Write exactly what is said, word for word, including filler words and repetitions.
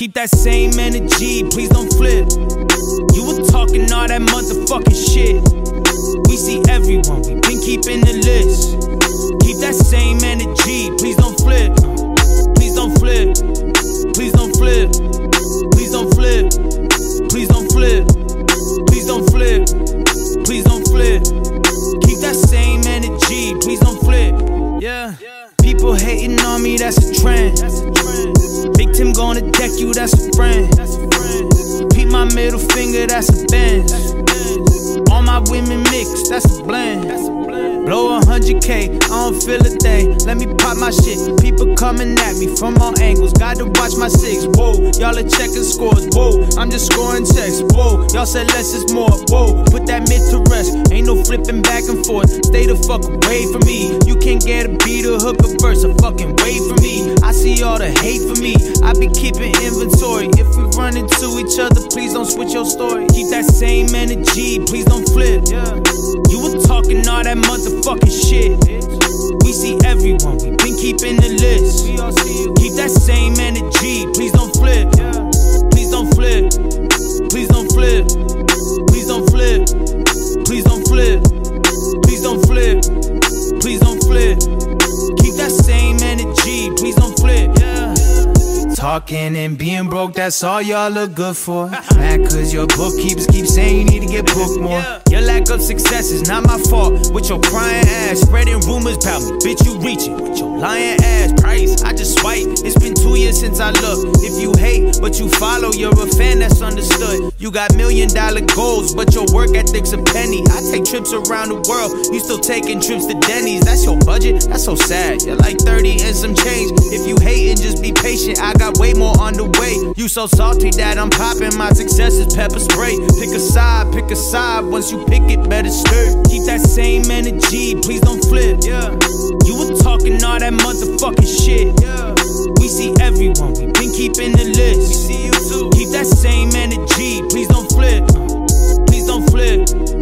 Keep that same energy, please don't flip. You were talking all that motherfucking shit. We see everyone, we been keeping the list. Keep that same energy, please don't flip. Please don't flip. Please don't flip. Please don't flip. Please don't flip. Please don't flip. Please don't flip. Keep that same energy, please don't flip. Yeah. People hating on me, that's a trend. Big Tim gonna deck you, that's a friend. Peep my middle finger, that's a Benz. All my women mix, that's a blend. Blow a hundred K, I don't feel a thing. Let me pop my shit. People coming at me from all angles. Got to watch my six. Whoa, y'all are checking scores. Whoa, I'm just scoring checks. Whoa, y'all said less is more. Whoa, put that mid to rest. Ain't no flipping back and forth. Stay the fuck away from me. You can't get a beat or hook a verse. A fucking wait for me. I see all the hate for me. I be keeping inventory. If we run into each other, please don't switch your story. Keep that same energy, please don't flip. Yeah. You were talking all that motherfucking shit. We see everyone, we been keeping the list. Keep that same energy, please don't flip. Please don't flip. Please don't flip. Please don't flip. Please don't flip. Please don't flip. Please don't flip. Keep that same energy, please don't flip. Talking and being broke, that's all y'all look good for. Mad cause your bookkeepers keep saying you need to get booked more. Your lack of success is not my fault. With your crying ass, spreading rumors about me. Bitch, you reaching with your lying ass. Price, I just swipe. It's been two years since I looked. If you hate, but you follow, you're a fan that's understood. You got million dollar goals, but your work ethic's a penny. I take trips around the world, you still taking trips to Denny's. That's your budget? That's so sad. You're like thirty and some change. If you hating, just be patient. I got way more on the way. You so salty that I'm popping. My success is pepper spray. Pick a side, pick a side. Once you pick it, better stir. Keep that same energy, please don't flip. Yeah. You were talking all that motherfucking shit. Yeah. We see everyone, we been keeping the list. We see you too. Keep that same energy, please don't flip. Please don't flip.